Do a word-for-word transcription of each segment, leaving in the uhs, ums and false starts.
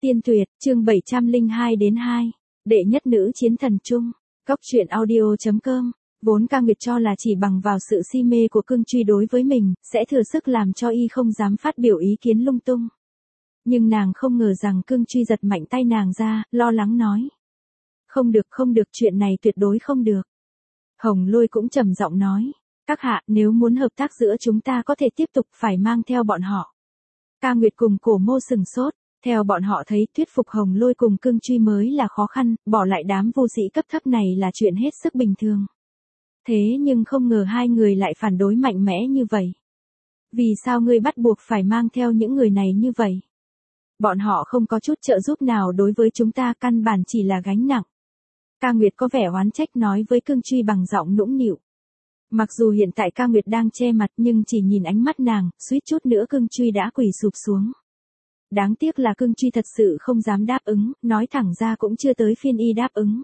Tiên tuyệt, chương bảy trăm lẻ hai đến hai. Đệ nhất nữ chiến thần chung. Cóc truyện audio chấm com. Vốn Ca Nguyệt cho là chỉ bằng vào sự si mê của Cương Truy đối với mình, sẽ thừa sức làm cho y không dám phát biểu ý kiến lung tung. Nhưng nàng không ngờ rằng Cương Truy giật mạnh tay nàng ra, lo lắng nói. Không được không được, chuyện này tuyệt đối không được. Hồng Lôi cũng trầm giọng nói. Các hạ, nếu muốn hợp tác giữa chúng ta có thể tiếp tục phải mang theo bọn họ. Ca Nguyệt cùng Cổ Mô sừng sốt. Theo bọn họ thấy thuyết phục Hồng Lôi cùng Cương Truy mới là khó khăn, bỏ lại đám vô sĩ cấp thấp này là chuyện hết sức bình thường. Thế nhưng không ngờ hai người lại phản đối mạnh mẽ như vậy. Vì sao ngươi bắt buộc phải mang theo những người này như vậy? Bọn họ không có chút trợ giúp nào đối với chúng ta, căn bản chỉ là gánh nặng. Ca Nguyệt có vẻ oán trách nói với Cương Truy bằng giọng nũng nịu. Mặc dù hiện tại Ca Nguyệt đang che mặt nhưng chỉ nhìn ánh mắt nàng, suýt chút nữa Cương Truy đã quỳ sụp xuống. Đáng tiếc là Cương Truy thật sự không dám đáp ứng, nói thẳng ra cũng chưa tới phiên y đáp ứng.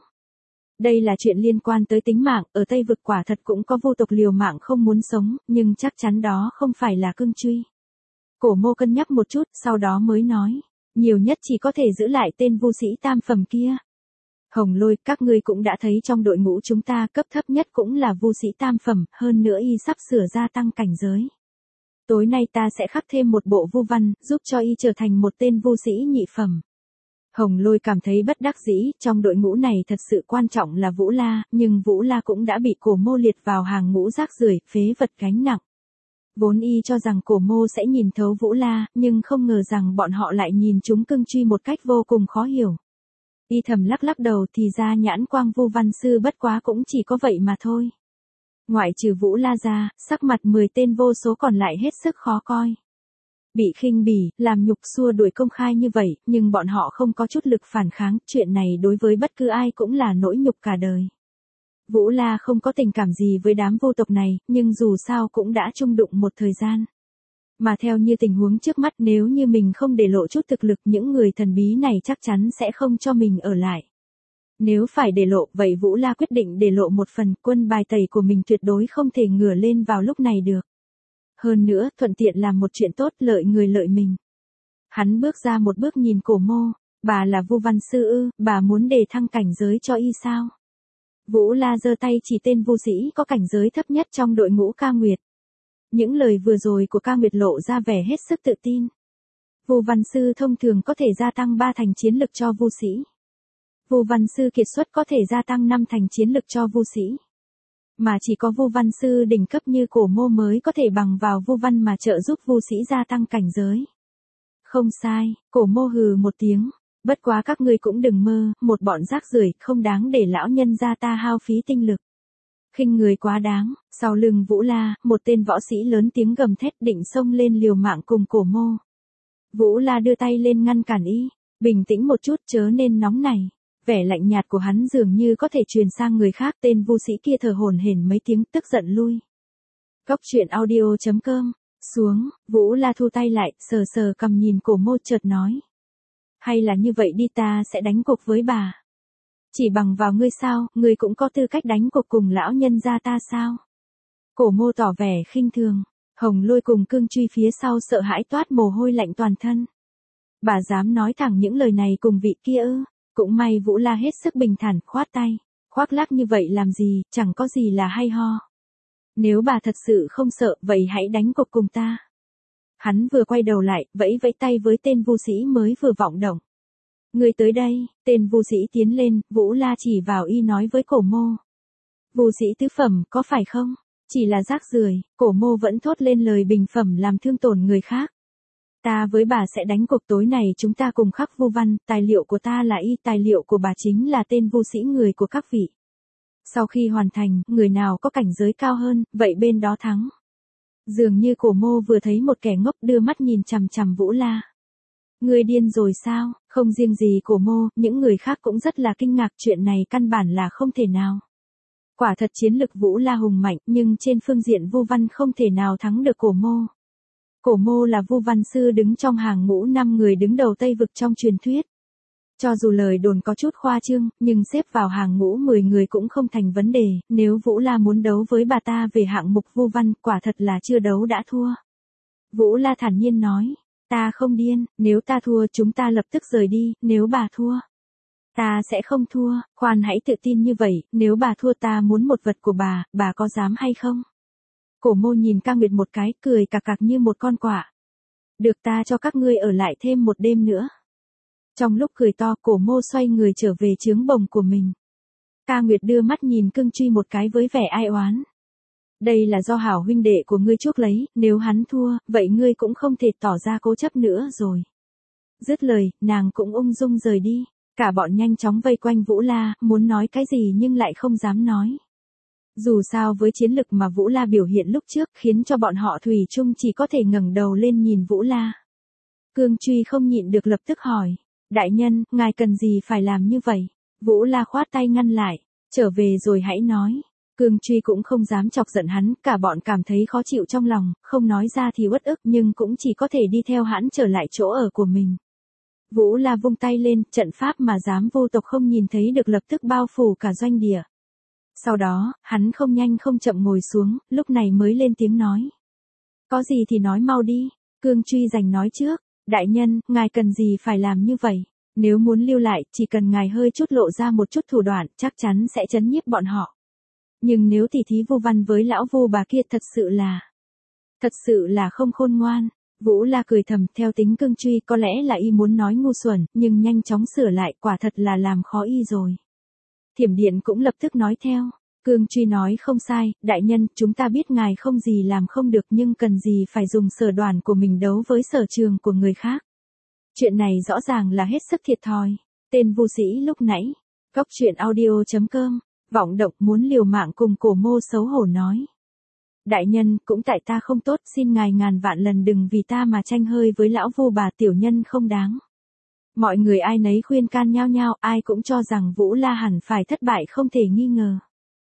Đây là chuyện liên quan tới tính mạng, ở Tây Vực quả thật cũng có vô tộc liều mạng không muốn sống, nhưng chắc chắn đó không phải là Cương Truy. Cổ Mô cân nhắc một chút, sau đó mới nói, nhiều nhất chỉ có thể giữ lại tên vô sĩ tam phẩm kia. Hồng Lôi, các ngươi cũng đã thấy trong đội ngũ chúng ta cấp thấp nhất cũng là vô sĩ tam phẩm, hơn nữa y sắp sửa gia tăng cảnh giới. Tối nay ta sẽ khắc thêm một bộ vu văn, giúp cho y trở thành một tên vô sĩ nhị phẩm. Hồng Lôi cảm thấy bất đắc dĩ, trong đội ngũ này thật sự quan trọng là Vũ La, nhưng Vũ La cũng đã bị Cổ Mô liệt vào hàng ngũ rác rưởi, phế vật gánh nặng. Vốn y cho rằng Cổ Mô sẽ nhìn thấu Vũ La, nhưng không ngờ rằng bọn họ lại nhìn chúng Cương Truy một cách vô cùng khó hiểu. Y thầm lắc lắc đầu, thì ra nhãn quang vu văn sư bất quá cũng chỉ có vậy mà thôi. Ngoại trừ Vũ La ra, sắc mặt mười tên vô số còn lại hết sức khó coi. Bị khinh bỉ, làm nhục xua đuổi công khai như vậy, nhưng bọn họ không có chút lực phản kháng, chuyện này đối với bất cứ ai cũng là nỗi nhục cả đời. Vũ La không có tình cảm gì với đám vô tộc này, nhưng dù sao cũng đã chung đụng một thời gian. Mà theo như tình huống trước mắt, nếu như mình không để lộ chút thực lực, những người thần bí này chắc chắn sẽ không cho mình ở lại. Nếu phải để lộ, vậy Vũ La quyết định để lộ một phần, quân bài tẩy của mình tuyệt đối không thể ngửa lên vào lúc này được. Hơn nữa, thuận tiện làm một chuyện tốt, lợi người lợi mình. Hắn bước ra một bước nhìn Cổ Mô, bà là vu văn sư ư, bà muốn đề thăng cảnh giới cho y sao? Vũ La giơ tay chỉ tên vu sĩ có cảnh giới thấp nhất trong đội ngũ Ca Nguyệt. Những lời vừa rồi của Ca Nguyệt lộ ra vẻ hết sức tự tin. Vu văn sư thông thường có thể gia tăng ba thành chiến lực cho vu sĩ. Vu văn sư kiệt xuất có thể gia tăng năm thành chiến lực cho vu sĩ. Mà chỉ có vu văn sư đỉnh cấp như Cổ Mô mới có thể bằng vào vu văn mà trợ giúp vu sĩ gia tăng cảnh giới. Không sai, Cổ Mô hừ một tiếng. Bất quá các ngươi cũng đừng mơ, một bọn rác rưởi không đáng để lão nhân gia ta hao phí tinh lực. Khinh người quá đáng. Sau lưng Vũ La, một tên võ sĩ lớn tiếng gầm thét định xông lên liều mạng cùng Cổ Mô. Vũ La đưa tay lên ngăn cản y. Bình tĩnh một chút, chớ nên nóng này. Vẻ lạnh nhạt của hắn dường như có thể truyền sang người khác, tên vu sĩ kia thở hổn hển mấy tiếng tức giận lui. Cóc truyện audio chấm com. Xuống, Vũ La thu tay lại, sờ sờ cầm nhìn Cổ Mô chợt nói. Hay là như vậy đi, ta sẽ đánh cuộc với bà. Chỉ bằng vào ngươi sao, ngươi cũng có tư cách đánh cuộc cùng lão nhân gia ta sao? Cổ Mô tỏ vẻ khinh thường. Hồng Lôi cùng Cương Truy phía sau sợ hãi toát mồ hôi lạnh toàn thân. Bà dám nói thẳng những lời này cùng vị kia ư? Cũng may Vũ La hết sức bình thản, khoát tay. Khoác lác như vậy làm gì, chẳng có gì là hay ho. Nếu bà thật sự không sợ, vậy hãy đánh cuộc cùng ta. Hắn vừa quay đầu lại, vẫy vẫy tay với tên vu sĩ mới vừa vọng động. Người tới đây, tên vu sĩ tiến lên, Vũ La chỉ vào y nói với Cổ Mô. Vu sĩ tứ phẩm, có phải không? Chỉ là rác rưởi. Cổ Mô vẫn thốt lên lời bình phẩm làm thương tổn người khác. Ta với bà sẽ đánh cuộc, tối này chúng ta cùng khắc vu văn, tài liệu của ta là y, tài liệu của bà chính là tên vu sĩ người của các vị. Sau khi hoàn thành, người nào có cảnh giới cao hơn, vậy bên đó thắng. Dường như Cổ Mô vừa thấy một kẻ ngốc đưa mắt nhìn chằm chằm Vũ La. Người điên rồi sao? Không riêng gì Cổ Mô, những người khác cũng rất là kinh ngạc, chuyện này căn bản là không thể nào. Quả thật chiến lực Vũ La hùng mạnh, nhưng trên phương diện vu văn không thể nào thắng được Cổ Mô. Cổ Mô là vu văn sư đứng trong hàng ngũ năm người đứng đầu Tây Vực trong truyền thuyết. Cho dù lời đồn có chút khoa trương, nhưng xếp vào hàng ngũ mười người cũng không thành vấn đề, nếu Vũ La muốn đấu với bà ta về hạng mục vu văn, quả thật là chưa đấu đã thua. Vũ La thản nhiên nói, Ta không điên, nếu ta thua chúng ta lập tức rời đi, nếu bà thua. Ta sẽ không thua, khoan hãy tự tin như vậy, nếu bà thua ta muốn một vật của bà, bà có dám hay không? Cổ Mô nhìn Ca Nguyệt một cái, cười cạc cạc như một con quạ. Được, ta cho các ngươi ở lại thêm một đêm nữa. Trong lúc cười to, Cổ Mô xoay người trở về trướng bồng của mình. Ca Nguyệt đưa mắt nhìn Cương Truy một cái với vẻ ai oán. Đây là do hảo huynh đệ của ngươi chuốc lấy, nếu hắn thua, vậy ngươi cũng không thể tỏ ra cố chấp nữa rồi. Dứt lời, nàng cũng ung dung rời đi. Cả bọn nhanh chóng vây quanh Vũ La, muốn nói cái gì nhưng lại không dám nói. Dù sao với chiến lực mà Vũ La biểu hiện lúc trước khiến cho bọn họ thủy chung chỉ có thể ngẩng đầu lên nhìn Vũ La. Cương Truy không nhịn được lập tức hỏi. Đại nhân, ngài cần gì phải làm như vậy? Vũ La khoát tay ngăn lại. Trở về rồi hãy nói. Cương Truy cũng không dám chọc giận hắn, cả bọn cảm thấy khó chịu trong lòng, không nói ra thì uất ức nhưng cũng chỉ có thể đi theo hắn trở lại chỗ ở của mình. Vũ La vung tay lên, trận pháp mà dám vô tộc không nhìn thấy được lập tức bao phủ cả doanh địa. Sau đó, hắn không nhanh không chậm ngồi xuống, lúc này mới lên tiếng nói. Có gì thì nói mau đi, Cương Truy giành nói trước. Đại nhân, ngài cần gì phải làm như vậy? Nếu muốn lưu lại, chỉ cần ngài hơi chút lộ ra một chút thủ đoạn, chắc chắn sẽ trấn nhiếp bọn họ. Nhưng nếu tỉ thí Vu Văn với lão Vu bà kia thật sự là... Thật sự là không khôn ngoan. Vũ La cười thầm, theo tính Cương Truy có lẽ là y muốn nói ngu xuẩn, nhưng nhanh chóng sửa lại, quả thật là làm khó y rồi. Thiểm Điện cũng lập tức nói theo. Cương Truy nói không sai, đại nhân, chúng ta biết ngài không gì làm không được nhưng cần gì phải dùng sở đoàn của mình đấu với sở trường của người khác. Chuyện này rõ ràng là hết sức thiệt thòi. Tên Vu sĩ lúc nãy. Góc truyện audio chấm com. Vọng động muốn liều mạng cùng Cổ Mô xấu hổ nói. Đại nhân, cũng tại ta không tốt, xin ngài ngàn vạn lần đừng vì ta mà tranh hơi với lão Vu bà, tiểu nhân không đáng. Mọi người ai nấy khuyên can nhau nhau, ai cũng cho rằng Vũ La hẳn phải thất bại không thể nghi ngờ.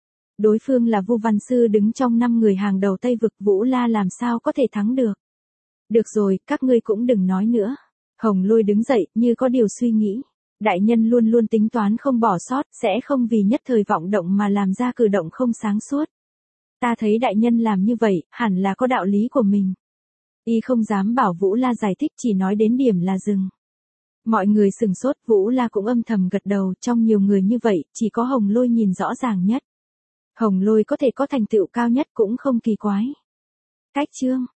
Đối phương là Vu Văn Sư đứng trong năm người hàng đầu Tây Vực, Vũ La làm sao có thể thắng được. Được rồi, các ngươi cũng đừng nói nữa. Hồng Lôi đứng dậy, như có điều suy nghĩ. Đại nhân luôn luôn tính toán không bỏ sót, sẽ không vì nhất thời vọng động mà làm ra cử động không sáng suốt. Ta thấy đại nhân làm như vậy, hẳn là có đạo lý của mình. Y không dám bảo Vũ La giải thích, chỉ nói đến điểm là dừng. Mọi người sừng sốt, Vũ La cũng âm thầm gật đầu, trong nhiều người như vậy, chỉ có Hồng Lôi nhìn rõ ràng nhất. Hồng Lôi có thể có thành tựu cao nhất cũng không kỳ quái. Cách chương